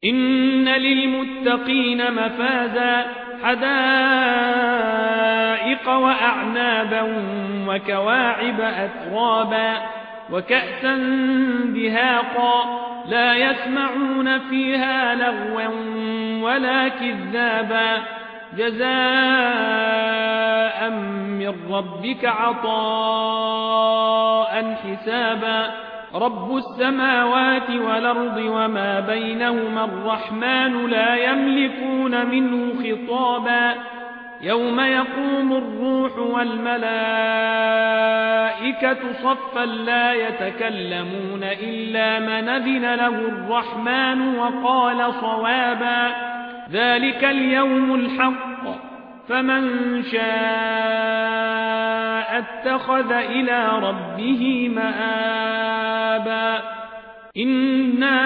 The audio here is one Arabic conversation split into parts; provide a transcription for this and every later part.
إن للمتقين مفازا حدائق وأعنابا وكواعب أترابا وكأسا دهاقا لا يسمعون فيها لغوا ولا كذابا جزاء من ربك عطاء حسابا رب السماوات والأرض وما بينهما الرحمن لا يملكون منه خطابا يوم يقوم الروح والملائكة صفا لا يتكلمون إلا من أذن له الرحمن وقال صوابا ذلك اليوم الحق فمن شاء اتخذ إلى ربه مآبا إنا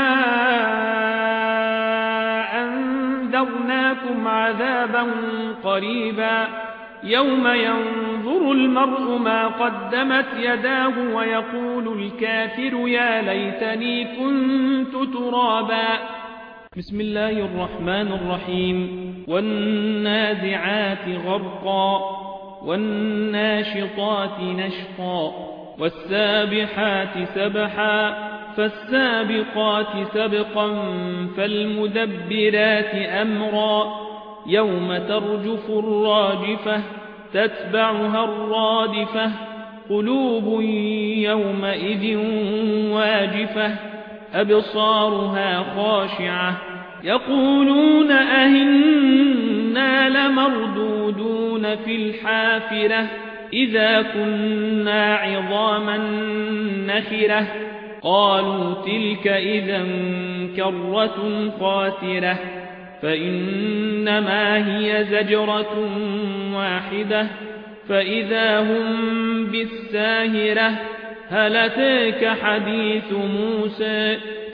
أنذرناكم عذابا قريبا يوم ينظر المرء ما قدمت يداه ويقول الكافر يا ليتني كنت ترابا بسم الله الرحمن الرحيم والنازعات غرقا والناشطات نشطا والسابحات سبحا فالسابقات سبقا فالمدبرات أمرا يوم ترجف الراجفة تتبعها الرادفة قلوب يومئذ واجفة أبصارها خاشعة يقولون أئنا لمردودون في الحافرة إذا كنا عظاما نخرة قالوا تلك إذا كرة خاسرة فإنما هي زجرة واحدة فإذا هم بالساهرة هل أتاك حديث موسى